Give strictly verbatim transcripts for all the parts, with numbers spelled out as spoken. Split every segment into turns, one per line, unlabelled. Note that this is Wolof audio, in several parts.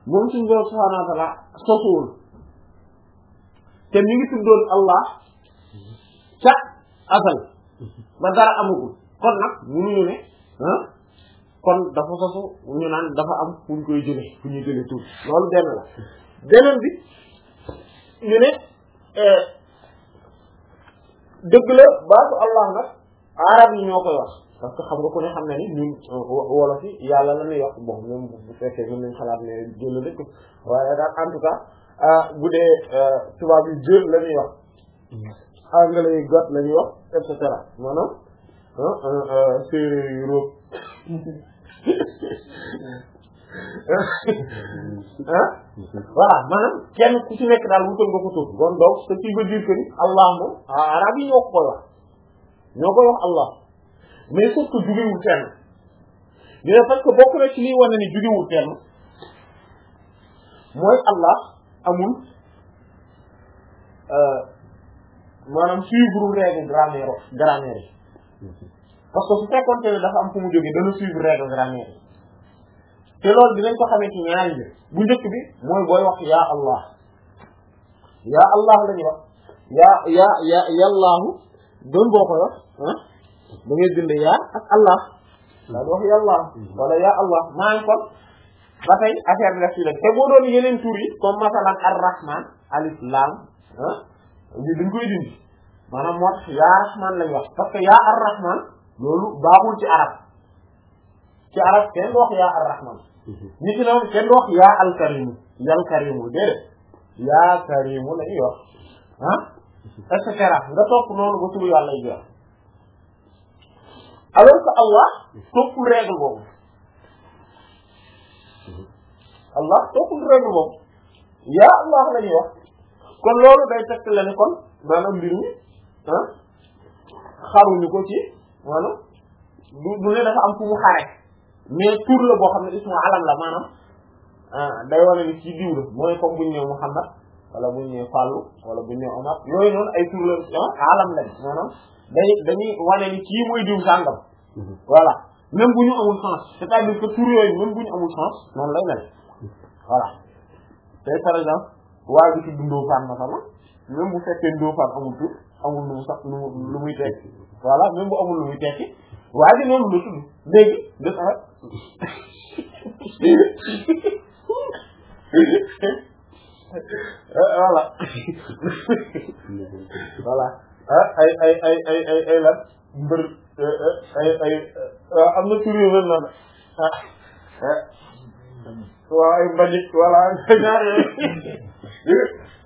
moom suñu borom subhaanahu wa ta'ala sosuwul te mi ngi tuddoon Allah ca asal ba dara amagul kon nag mënuñu ne ah kon dafa sosu ñu naan dafa am fu ñu koy jëlee fu ñuy jëlee tur loolu benn la beneen bi ñu ne dëgg la baatu Allah nag arab yi ñoo koy wax parce que xam nga ku ne xam na ni ñun wolof yi yàlla la ñuy wax bon même bu fekkee mën nañ xalaat ne jël la dëkk waaye daal en tout cas bu dee tubaab yi jël la ñuy wax anglais yi got la ñuy wax et cetera maanaam séeréer yu róog ah voilà maanaam kenn ku ci nekk daal wutal nga ko tur bon donc ce qui veut dire que ni Allah moom arab yi ñoo ko koy wax ñoo koy wax Allah mais sauf que jugewul fenn ñu ne parce que bokk na ci liy wane ni jugewul fenn mooy Allah amul maanaam suivre règle grammaire grammaire yi parce que su fekkoon ne dafa am fu mu jógee dana suivre règle grammaire yi te loolu dinañ ko xamee ci ñaari bi bu njëkk bi mooy booy wax yaa Allah yaa Allah la ñuy wax yaa yaa yaa yallaahu doon boo koy wax ah da ngay bind yaa ak Allah daa di wax yàllaa wala yaa Allah maa ngi kon ba tey affaire bi def ci la te boo doon yeneen tur yi comme masalan ar-rahman alif lam ah ñu dañ koy dindi maanaam moo tax yaa rahman lañ wax parce que yaa ar-rahman loolu baaxul ci arab ci arab kenn du wax yaa ar-rahman ñi ci noonu kenn du wax yaa al-karimu yal karimu déedéet yaa karimu la ñuy wax ah et cetera nga topp noonu ba turu yàlla yi jeex alors que Allah toppul règle boobu Allah toppul règle boobu yaa Allah la ñuy wax kon loolu day tekk la ni kon maanaam mbir mi ah xaruñu ko ci maanaam du du ne dafa am fu mu xare mais tur la boo xam ne ismu alam la maanaam day wane ni ci diw la mooy comme buñu ñëw Muhammad wala buñu ñëw Fallou wala buñu ñëw Omar yooyu noonu ay tur la alam lañ maanaam dañuy dañuy wane ni kii mooy diw sàngam voilà même bu ñu amul sens c'est-à-dire que tur yooyu même bu ñu amul sens noonu lay mel voilà tey par exemple waa bi ci Ndofane masala même bu fekkee Ndofane amul tur amul lu mu sax lu lu muy tekki voilà même bu amul lu muy tekki waa ji noonu la tudd dégg de sax voilà voilà ay ay ay ay ay ay lan mbër ay ay am na tur yu mel noonu waaw ay mbañik voilà ñaar yooyu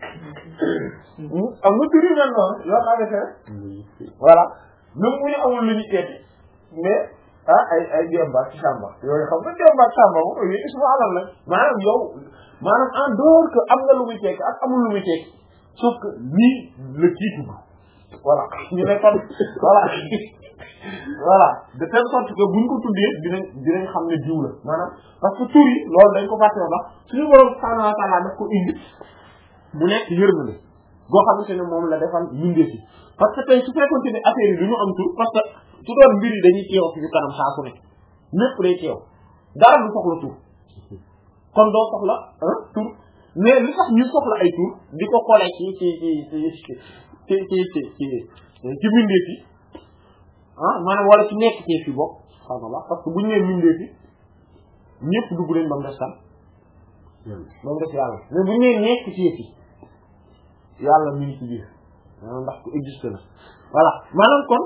am na tur yu mel noonu yoo xamante ne voilà même bu ñu amul lu ñu teeti mais ah ay ay Demba ak Samba yooyu xam nga Demba ak Samba moom yooyu ismu alam la maanaam yow maanaam en dehors que am na lu muy tekki ak amul lu muy tekki sauf que lii la kii tudd voilà ñu ne kon voilà voilà de telle sorte que buñ ko tuddee dinañ dinañ xam ne jiw la maanaam parce que tur yi loolu dañ ko fàtte wax suñu borom subhanahu wa ta'ala daf ko indi mu nekk yërmande goo xamante ne moom la defal yindee ci parce que tey su fekkoon ne affaire yi du ñu am tur parce que su doon mbir yi dañuy teew suñu kanam saa su ne lépp day teew dara du soxla tur kon doo soxla ah tur mais li tax ñu soxla ay tur di ko xoolee ci ci ci ci ci ci ci ci ci mbindeef yi ah maanaam wala ci nekk ci fi bokk xam nga parce que bu ñu nee mbindeef yi ñëpp dugg nañ ba mu des kan ba mu des yàlla mais bu ñu nee nekk ci fi yàlla mi ngi ci biir maanaam ndax ku existe la voilà maanaam kon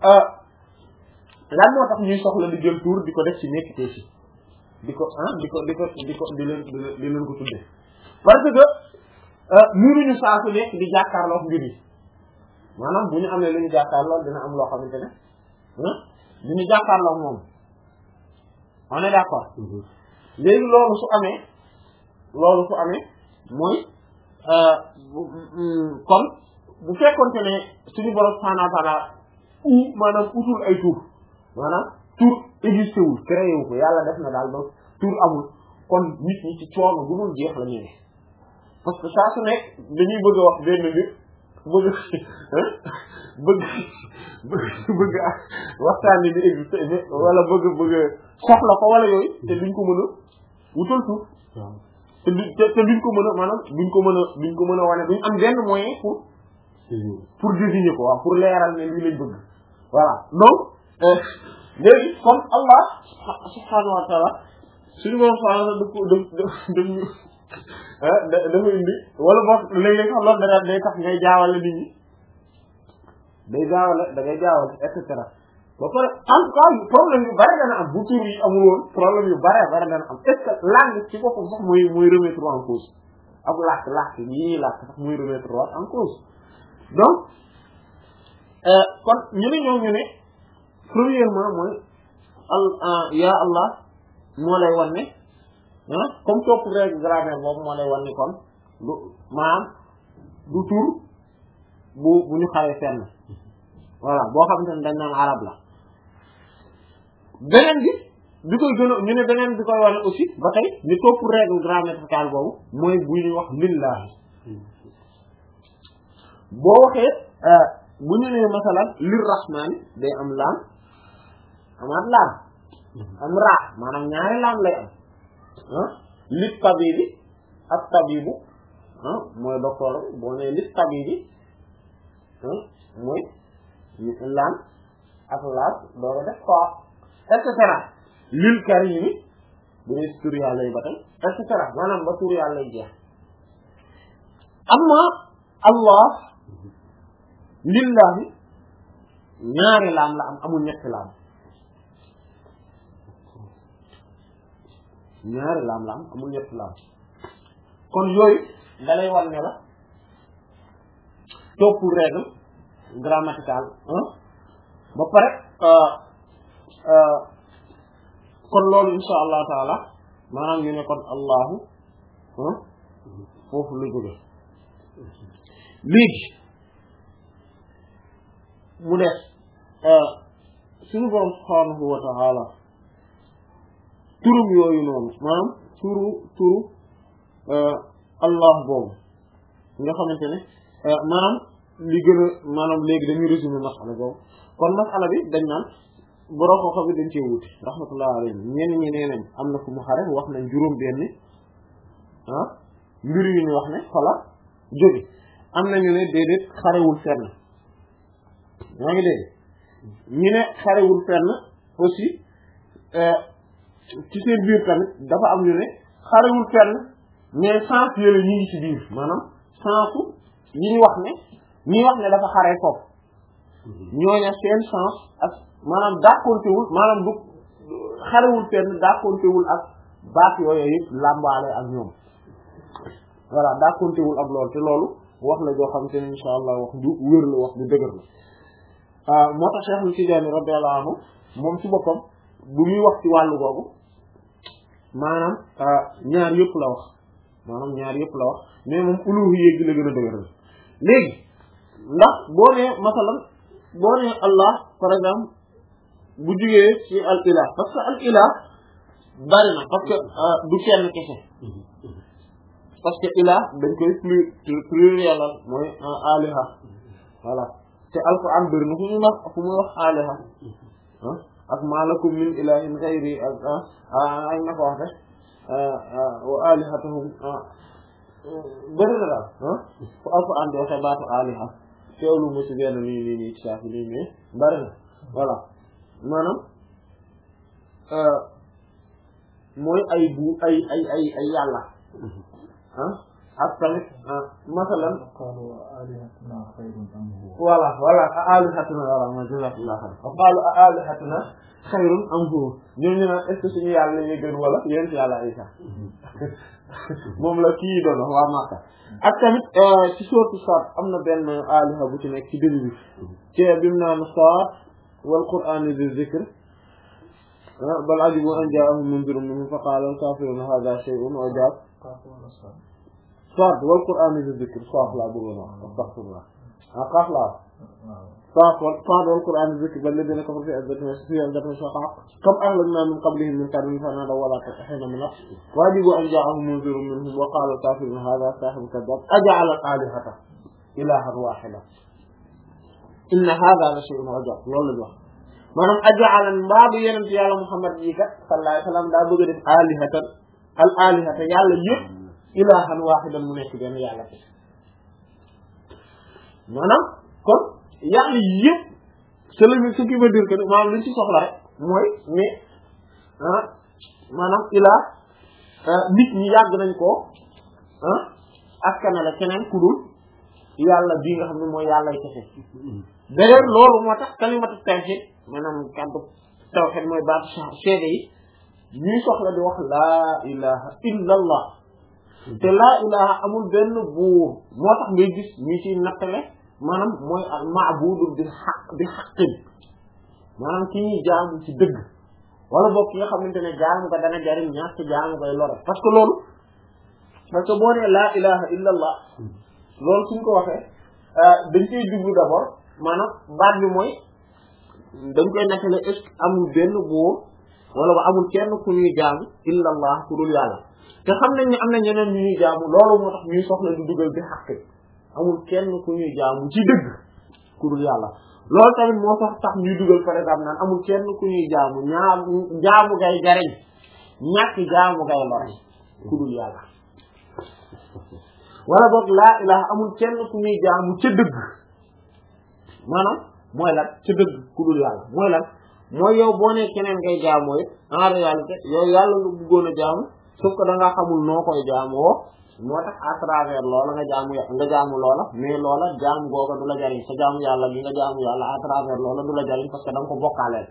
lan moo tax ñuy soxla di jël tur di ko def ci nekk ci fi di ko ah di ko di ko di ko di leen di leen ko tuddee parce que mënuñu saa su nekk di jàkkaarloo mbir yi maanaam bu ñu amee lu ñu jàkkaarloo dina am loo xamante ne ah du ñu jàkkaarloo moom on est d'accord léegi loolu su amee loolu su amee mooy kon bu fekkoonte ne suñu borom subhanahu wa ta'ala u maanaam utul ay tur maanaam tur existé wul créé wu ko yàlla def na daal ba tur amul kon nit ñi ci coono bu dul jeex la ñu ne parce que saa su nekk dañuy bëgg a wax benn mbir bëgg bëgg bëgg bëgg waxtaan ni di existé wala bëgg bëgg soxla ko wala yooyu te duñ ko mën a wutal tur te du te te duñ ko mën a maanaam duñ ko mën a duñ ko mën a wane duñ am benn moyen pour pour désigner ko waaw pour leeral ne lii lañ bëgg voilà donc léegi comme Allah subhanahu wa ta'ala suñu borom subhanahu daf ko daf daf daf ñu dafa indi wala boog léeg-léeg sax loolu da day tax ngay jaawale nit ñi day jaawale da ngay jaawale et cetera ba pare en tout cas problème yu bari dana am bu tur yi amul woon problème yu bari bari dana am est-ce que langue ci boppam sax mooy mooy remettre en cause ak làkk làkk yi ñuy làkk sax mooy remettre en cause donc kon ñu ne ñoom ñu ne premièrement mooy al ya Allah moo lay wan ne ah comme topp règle grammaire boobu moo lay wan ne kon du maanaam du tur bu bu ñu xawee fenn voilà boo xamante ne dañ naan arab la beneen bi bi koy gën a ñu ne beneen bi koy wane aussi ba tey ni topp règle grammaticale boobu mooy bu ñuy wax lillahi boo waxee bu ñu nee masalan lir rahmani day am laam amaat laam am raa maanaam ñaari laam lay am ah lit tabibi ak tabibu ah mooy docteur boo nee lit tabibi ah mooy laam ak laam doo def ko et cetera lil karimi bu dee tur yàlla yi ba tey et cetera maanaam ba tur yàlla yi jeex amma Allah lillahi ñaari laam la am amul ñetti laam ñaari laam la am amul ñetti laam kon yooyu dalay war ne la topp règle grammaticale ba pare kon loolu insha allah taala maanaam ñu ne kon allahu foofu lu jóge léegi mu def suñu borom subhanahu wa ta'ala turum yooyu noonu maanaam turu turu allah boobu nga xamante ne maanaam li gën a maanaam léegi dañuy résumer masala boobu kon masala bi dañ naan borom ko xam bi dañ cee wuti rahmatullah alayhi ñenn ñi nee nañ am na fu mu xare wax nañ juróom benn ah mbir yu ñu wax ne xala jóge am nañu ne déedéet xarewul fenn yaa ngi dégg ñu ne xarewul fenn aussi ci seen biir tamit dafa am ñu ne xarewul fenn mais sens yooyu ñu ngi ci biir maanaam sensu yi ñu wax ne ñi wax ne dafa xare foofu ñooñu seen sens ak maanaam dàkkontewul maanaam du xarewul fenn dàkkontewul ak baat yooyu yëpp làmbaale ak ñoom voilà dàkkontewul ak loolu te loolu wax la joo xam te ne insha allah wax du wér la wax du dëgër la moo tax Cheikh Tidiane radiyallahu anhu moom ci boppam bu muy wax ci wàllu googu maanaam ñaar yëpp la wax maanaam ñaar yëpp la wax mais moom uluhiyya gi la gën a dëgër la léegi ndax boo nee masalan boo nee Allah par exemple bu jugee ci al ilah parce que al ilah bari na parce que du kenn kese parce que ilah dañ koy plus pluriel mooy aliha voilà te alquran bëri na fu muy wax fu muy wax aliha ak malakum min ilahin ghayri ak ay na ko wax rek wa alihatuhum bëri na daal fu alquran di waxe baatu aliha teewlu mu ci benn nii nii nii ci saafi nii mais bëri na voilà maanaam mooy ay bu ay ay ay ay yàlla ah ak tamit masalan voilà voilà alihatuna voilà ma jazakallahu khairan wa qalu alihatuna khayrun am huwa ñooñu naan est-ce que suñu yàlla ñu gën wala yéen ci yàlla Isa moom la kii doon wax waa Makka ak tamit ci sourate Sad am na benn aliha bu ci nekk ci début bi ci bi mu naan Sad wal qur'ani bi dhikr bal ajibu an ja'ahum munzirun minhum fa qala al-kafiruna hadha shay'un ajab Sad wal qur'ani bi dhikr Sad la bëggoon wax astaghfirullah ah xaaf laa Sad wal qur'ani bi dhikr bal ladina kafaru fi izzatin shaqaq kam ahlakna min qablihim min qarnin fanadaw wa la hina min wajibu an ja'ahum munzirun minhum wa qala al-kafiruna hadha sahirun kadhab aj'ala al-alihata ilahan wahida inna hadha la shay'un ajab loolu la wax maanaam aj'ala mbaadu yenent yàlla Muhammad yi kat sallallahu alayhi wa sallam daa bëgg a def alihatan al alihata yàlla yëpp ilahan wahidan mu nekk benn yàlla bi maanaam kon yàlla yëpp c'est le ce qui veut dire que maanaam li ñu ci soxla rek mooy mais ah maanaam ilah nit ñi yàgg nañ koo ah askanale keneen ku dul yàlla bii nga xam ne mooy yàllay kese d'ailleurs loolu moo tax kalimatu tawhid maanaam kàddu tawhid mooy baatu seede yi ñuy soxla di wax laa ilaha illa allah te laa ilaha amul benn buur moo tax ngay gis ñi ci nattale maanaam mooy al ma'budu bi xaq bi xaqin maanaam ki ñuy jaamu ci dëgg wala boog ki nga xamante ne jaamu ko dana jariñ ñàkk jaamu koy lore parce que loolu parce que boo nee laa ilaha illa allah loolu suñ ko waxee dañ koy jublu d'abord maanaam baat bi mooy dañ koy nattale est-ce que amul benn buur wala ba amul kenn ku ñuy jaamu illa allah ku dul yàlla te xam nañ ne am na ñeneen ñu ñuy jaamu loolu moo tax ñuy soxla di dugal bi xaq amul kenn ku ñuy jaamu ci dëgg ku dul yàlla loolu tamit moo tax tax ñuy dugal par exemple naan amul kenn ku ñuy jaamu ñaa jaamu gay jariñ ñàkk jaamu gay lore ku dul yàlla wala boog laa ilaha amul kenn ku ñuy jaamu ca dëgg maanaam mooy lan ca dëgg ku dul yàlla mooy lan mooy yow boo nee keneen ngay jaamoo it en réalité yow yàlla nga bëggoon a jaamu sauf que da nga xamul noo koy jaamoo moo tax à travers loola nga jaamu nga jaamu loola mais loola jaamu googa du la jariñ sa jaamu yàlla gi nga jaamu yàlla à travers loola du la jariñ parce que da nga ko bokkaaleel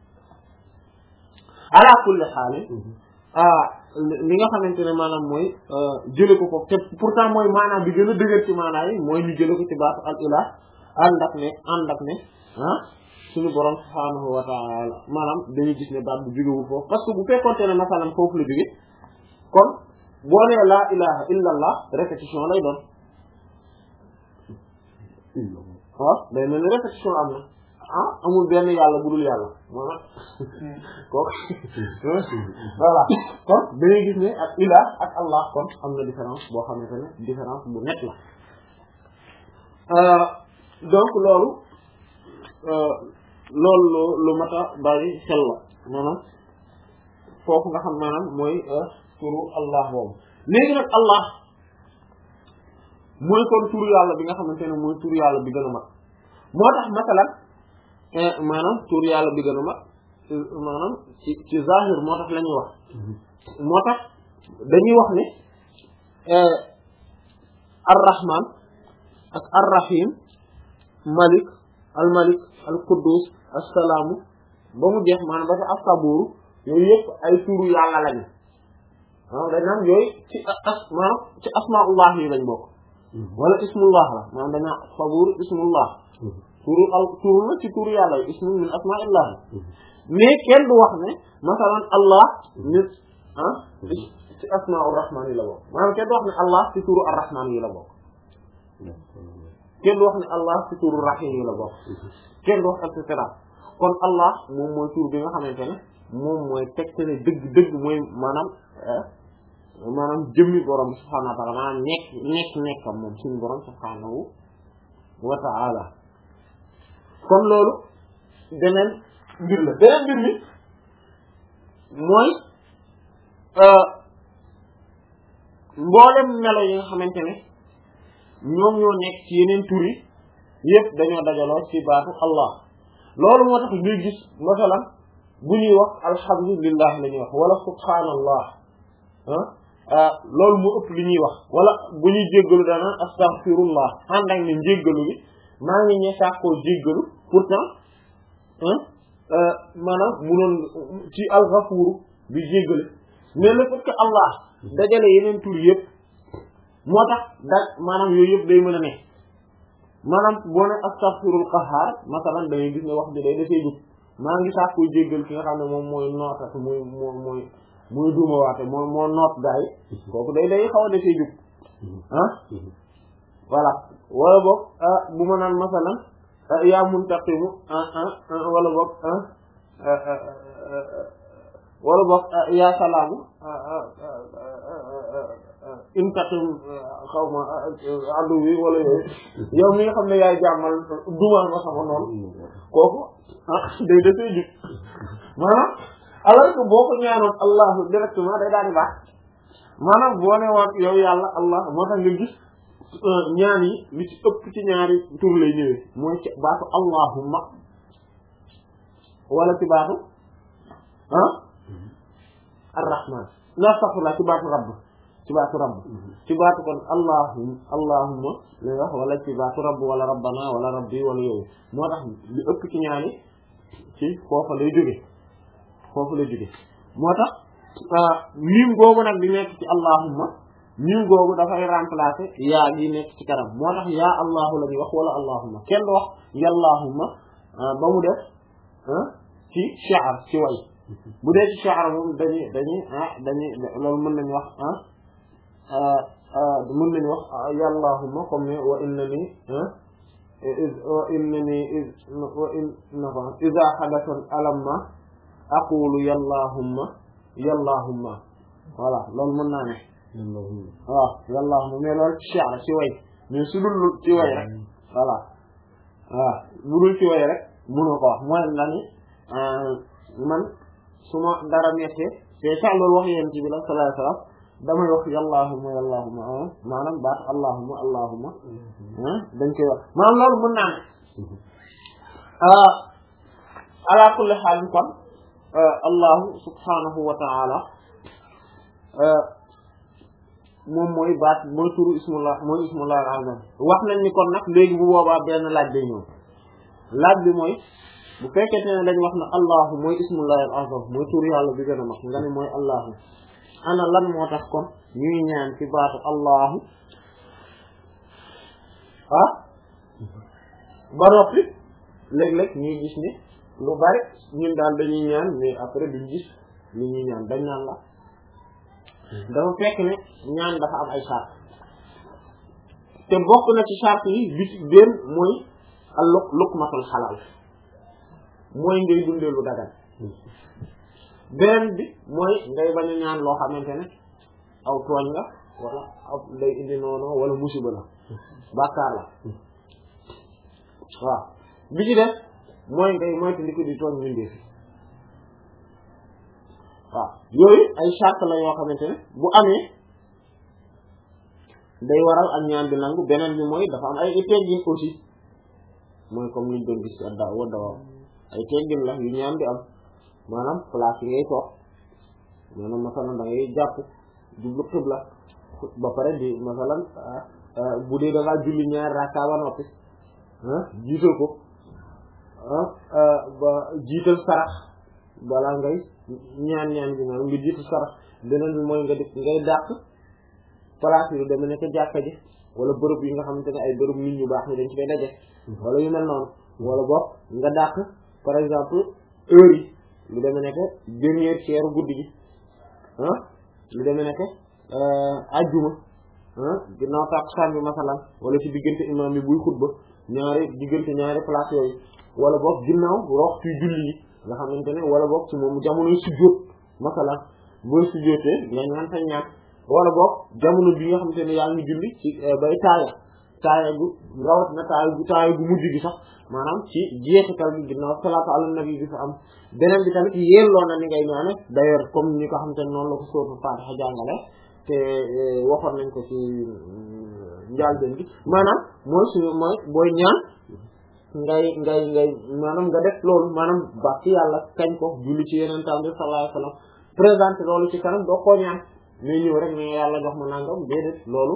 ala kulli xaal ah li nga xamante ne maanaam mooy jële ko ko te pourtant mooy maanaam bi gën a dëgër ci maanaam yi mooy ñu jële ko ci baatu al ilah ànd ak ne ànd ak ne ah suñu borom subhaanahu wa ta'ala maanaam dañuy gis ne baat bu jógewul foofu parce que bu fekkoonte ne masalan foofu la jóge kon boo nee laa ilaha illa allah répétition lay doon waaw day mel ni répétition am na ah amul benn yàlla bu dul yàlla maanaam kooku voilà kon dañuy gis ne ak ilah ak allah kon am na différence boo xamante ne différence bu net la donc loolu loolu lu lu mat a bàyyi xel la maanaam foofu nga xam maanaam mooy turu allah boobu léegi nag allah mooy kon turu yàlla bi nga xamante ne mooy turu yàlla bi gën a mag moo tax masalan maanaam turu yàlla bi gën a mag maanaam ci ci zahir moo tax la ñuy wax moo tax dañuy wax ne ar-rahman ak ar-rahim malik al malik al quddus assalaamu ba mu jeex maanaam ba ci as-sabuur yooyu yëpp ay turu yàlla lañu maanaam dañ naan yooyu ci as maanaam ci asmaullah yi lañ bokk wala ismullah la maanaam dañ naan sabuur ismullah turu al turu la ci turu yàlla yi ismu min asmaillah mais kenn du wax ne masalan allah nit ah ci asmaur rahman yi la bokk maanaam kenn du wax ne allah ci turu ar-rahman yi la bokk kenn du wax ne allah ci turu rahim yi la bokk kenn du wax et cetera kon allah moom mooy tur bi nga xamante ne moom mooy tegte ne dëgg dëgg mooy maanaam maanaam jëmmi borom subhaanahu wa ta'ala maanaam nekk nekk nekkam moom suñu borom subhaanahu wa ta'ala kon loolu beneen mbir la beneen mbir mi mooy mboolem melo yi nga xamante ne ñoom ñoo nekk ci yeneen tur yi yëpp dañoo dajaloo ci baatu allah loolu moo tax ngay gis masalan bu ñuy wax alhamdulillah la ñuy wax wala subhanallah ah loolu moo ëpp li ñuy wax wala bu ñuy jéggalu daanaan astaghfirullah ànd ak ne njéggalu bi maa ngi ñe sàkkoo jéggalu pourtant maanaam munoon ci al-Ghafur bi jéggale mais le fait que allah dajale yeneen tur yëpp moo tax da maanaam yooyu yëpp day mën a ne maanaam boo ne astaghfirul qahhar masalan da ngay gis ne wax bi day dafay jub maa ngi sax koy jéggal ki nga xam ne moom mooy nootat mooy moo mooy mooy duuma waate moo moo noot gaay kooku day day xaw a dafay jub ah voilà wala boog bu ma naan masalan yaa muntaqimu wala boog wala boog yaa salaamu intaqim xaw ma addu bi wala yooyu yow mi nga xam ne yaay jàmmal dumal ma sama noonu kooku ah day dafay jub maanaam alors que boo ko ñaanoon allahu directement day daal di baax maanaam boo ne woon yow yàlla allah moo tax nga gis ñaan yi li ci ëpp ci ñaari tur lay ñëwee mooy ci baatu allahumma wala ci baatu ah arrahman nastaghfirullah ci baatu rabb ci baatu rabb ci baatu kon allahum allahumma lay wax wala ci baatu rabb wala rabbana wala rabbi wala yooyu moo tax li ëpp ci ñaani ci foofu lay jóge foofu lay jóge moo tax miim googu nag di nekk ci allahumma miim googu dafay remplacer yaa gi nekk ci kanam moo tax yaa allahu la ñuy wax wala allahumma kenn du wax yallahumma ba mu def ci shi'r ci way bu dee ci shi'r moom dañuy dañuy ah dañuy loolu mën nañu wax ah mën nañu wax yallahumma comme ne wa innani wa innani wa inna iza hadathan alamma aqulu yallahumma yallahumma voilà loolu mën naa ne waaw yallahumma mais loolu ci shi'r ci way mais su dul ci way rek voilà waaw bu dul ci way rek mënoo ko wax mooy la ni man su ma dara mettee te sax loolu wax yéen ci bi la sallallahu alayhi wasallam damay wax yallahumma yallahumma maanaam baat allahumma allahumma dañ koy wax maanaam loolu mën naa ne ala kulli haal kon allahu subhanahu wa ta'ala moom mooy baat mooy turu ismullah mooy ismullah al-azam wax nañ ni kon nag léegi bu boobaa benn laaj day ñëw laaj bi mooy bu fekkente ne dañ wax na allahu mooy ismullah al-azam mooy turu yàlla bi gën a mag nga ne mooy allahu ana lan moo tax kon ñuy ñaan ci baatu allahu ah ba noppi léeg-léeg ñuy gis ni lu bari ñun daal dañuy ñaan mais après duñ gis li ñuy ñaan dañ naan la dafa fekk ne ñaan dafa am ay charte te bokk na ci charte yi bi ci benn mooy al luq luqmatul xalaal mooy ngay dundee lu dagan beneen bi mooy ngay bañ a ñaan loo xamante ne aw tooñ la wala aw day indi noonu wala musiba la bàkkaar la waaw bi ci def mooy ngay moytu ndi ko di tooñ mindee fi waaw yooyu ay charte la yoo xamante ne bu amee day waral ak ñaan bi nangu beneen bi mooy dafa am ay teggin aussi mooy comme liñ doon gis ci adda wa dawa ay teggin la yu ñaan bi am maanaam place yi ngay toog maanaam masalan da ngay jàpp jublu xibla ba pare di masalan bu dee da ngaa julli ñaar rakka ba noppi ah jiital ko ah ba jiital sarax balaa ngay ñaan ñaan bi maanaam nga jiital sarax beneen bi mooy nga def ngay dàq place yi dama nekk jàkka ji wala bërëb yi nga xamante ne ay bërëb nit ñu baax ni dañ ci fay daje wala yu mel noonu wala boog nga dàq par exemple heure yi lu demee nekk dernier tiers guddi gi ah lu demee nekk ajjuma ah ginnaaw takkusaan bi masalan wala ci diggante imam bi buy xutba ñaari diggante ñaari place yooyu wala boog ginnaaw waxtu julli yi nga xamante ne wala boog ci moom jamonoy sujjóot masalan booy sujjóotee nga ñaan sa ñaan wala boog jamono bi nga xamante ne yaa ngi julli ci bay taaya taaya gu rawat na taaya gu taaya gu mujj gi sax maanaam ci jeexital bi ginnaaw salaatu ala nabi bi fa am beneen bi tamit yelloo na ni ngay ñaane d'ailleurs comme ni ko xamante ne noonu la ko sóotu Faatiha jàngale te waxoon nañ ko ci njàlbéen bi maanaam mooy suñu mooy booy ñaan ngay ngay ngay maanaam nga def loolu maanaam baax ci yàlla kañ ko julli ci yeneen tam bi sallallahu alayhi wasallam présenté loolu ci kanam doo koo ñaan mais ñëw rek ne yàlla jox ma nangam déedéet loolu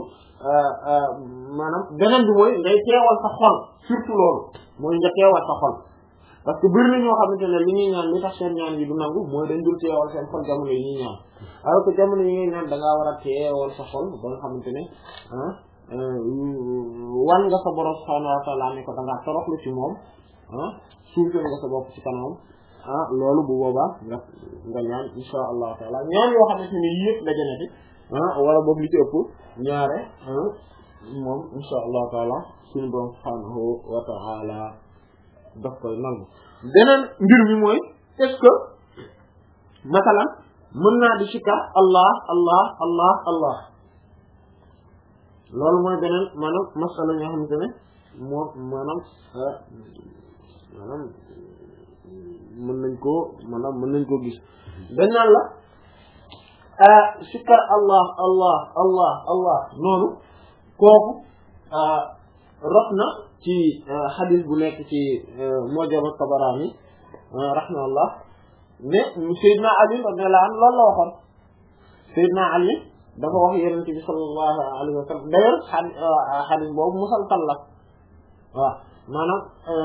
maanaam beneen bi mooy ngay teewal sa xol surtout loolu mooy nga teewal sa xol parce que bëri na ñoo xamante ne li ñuy ñaan li tax seen ñaan yi du nangu mooy dañ dul teewal seen xol jamono yi ñuy ñaan alors que jamono yi ngay ñaan da ngaa war a teewal sa xol ba nga xamante ne ah wan nga sa borom subhanahu wa ta'ala ne ko da ngaa toroxlu ci moom ah suufee nga sa bopp ci kanamam ah loolu bu boobaa nga nga ñaan insha allah taala ñaan yoo xamante ne yëpp dajana fi ah wala boog li ci ëpp ñaare moom insha allah taala suñu borom subhanahu wa ta'ala daf koy nangu beneen mbir mi mooy est-ce que masalan mën naa di sikar allah allah allah allah loolu mooy beneen maanaam masala ñoo xamante ne moo maanaam maanaam mën nañ koo maanaam mën nañ koo gis dañ naan la sikkar allah allah allah allah noonu kooku rot na ci xadis bu nekk ci Mu'jam at-Tabarani rahimahullah ne Seydina Ali radiyallahu anhu loolu la waxoon Seydina Ali dafa wax Yonent bi sallallahu alayhi wa sallam d'ailleurs xadis boobu musalsal la waaw maanaam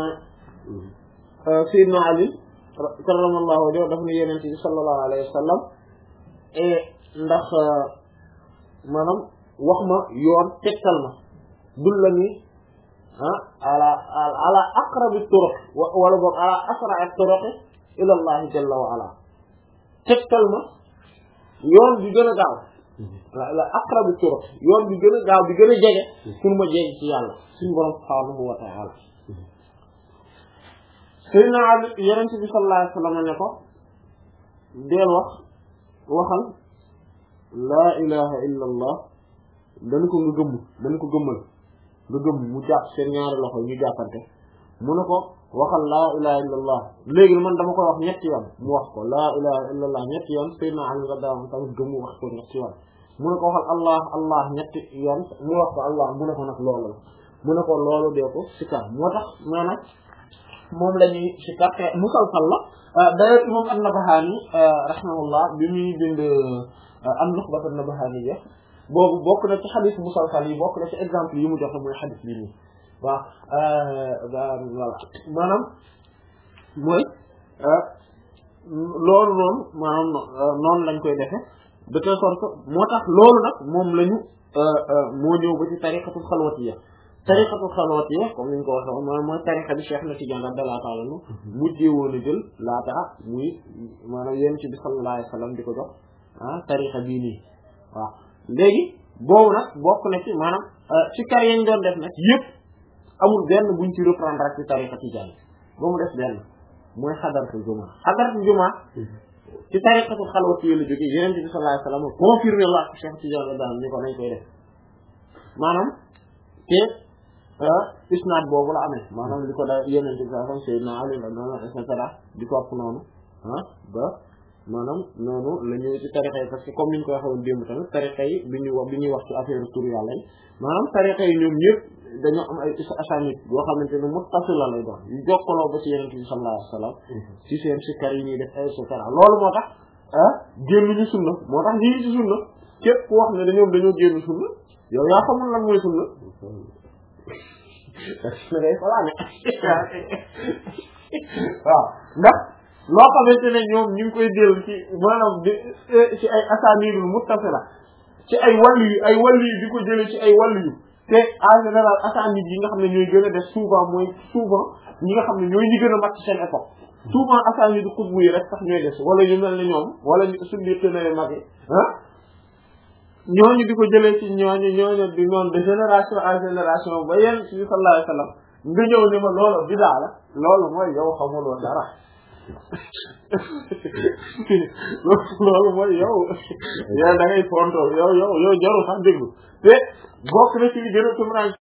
Seydina Ali karramallahu wajhahu daf ne Yonent bi sallallahu alayhi wa sallam ndax maanaam wax ma yoon tegtal ma dulla ni ah ala ala aqrabi turuq wala boog ala asra'i turuq ila Allah jalla wa ala tegtal ma yoon bi gën a gaaw ala aqrabi turuq yoon bi gën a gaaw bi gën a jege pour ma jege ci yàlla suñu borom subhanahu wa ta'ala Sayyidina Ali Yonent bi sallallahu alayhi wa sallam ne ko deel wax waxal laa ilaha illa allah dana ko nga gëmm dana ko gëmmal nga gëmm mu jàpp seen ñaari loxo ñu jàppante mu ne ko waxal laa ilaha illa allah léegi man dama koy wax ñetti yoon mu wax ko laa ilaha illa allah ñetti yoon Seydina Ali radiyallahu anhu tamit gëmm wax ko ñetti yoon mu ne ko waxal allah allah ñetti yoon mu wax ko allah mu ne ko nag loolu la mu ne ko loolu dee ko sikar moo tax maanaam moom la ñuy sikar te musalsal la d'ailleurs imam an-Nabahani rahimahullah bi muy bind an-Nukhbat an-Nabahaniya boobu bokk na ci xadis musalsal yi bokk na ci exemple yi mu joxe mooy xadis bi nii waaw voilà maanaam mooy loolu noonu maanaam noonu lañ koy defe de telle sorte que moo tax loolu nag moom la ñu moo ñëw ba ci tariqatul xalwatiyya tariqatul xalwatiyya comme ni ñu ko waxee woon maanaam mooy tariqa bi Cheikh na Tidiane radiyallahu ta'ala anhu mujjee woon a jël laata muy maanaam Yonent bi sallallahu alayhi wa sallam di ko jox ah tariqa bii nii waaw léegi boobu nag bokk na ci maanaam ci kar yañ doon def nag yëpp amul benn buñ ci reprendre ak ci tariqa Tidiane ba mu def benn mooy xadaratul jumaa xadaratul jumaa ci tariqatul xalwatiyya la jógee Yonent bi sallallahu alayhi wa sallam confirmé la Cheikh Tidiane daal ni ko nañ koy def maanaam te isnaad boobu la amee maanaam li ko da Yonent bi sallallahu alayhi wa sallam Seydina Ali radiyallahu et cetera di topp noonu ah ba maanaam noonu la ñëw ci tariqa yi parce que comme ni ñu ko waxee woon démb tamit tariqa yi bi ñuy wax bi ñuy wax ci affaire tur yàlla yi maanaam tariqa yi ñoom ñëpp dañoo am ay asanid yoo xamante ne muttasila lay doon yu jokkaloo ba ci Yonent bi sallallahu alayhi wa sallam ci seen sikkar yi ñuy def et cetera loolu moo tax ah génnuñu sunna moo tax ñi ci sunna képp ku wax ne dañoom dañoo génn sunna yow yaa xamul lan mooy sunna da ngay falaane waaw ndax loo xamante ne ñoom ñu ngi koy dellu ci maanaam ci ay asanidul muttasila ci ay wàllu yu ay wàllu yu di ko jëlee ci ay wàllu yu te en général asanid yi nga xam ne ñooy gën a def souvent mooy souvent ñi nga xam ne ñooy ñi gën a mat ci seen époque souvent asanidu xutbu yi rek sax ñooy des wala ñu mel ne ñoom wala ñu suñu tënee mag yi ah ñooñu di ko jëlee ci ñooñu ñooñu di noonu de génération en génération ba yéen ci sallallahu alayhi wa sallam nga ñëw ni ma loolu bidaa la loolu mooy yow xamuloo dara loolu mooy yow yow da ngay fontoo yow yow yow jarul sax déglu te bokk na ci li gën a tumuraan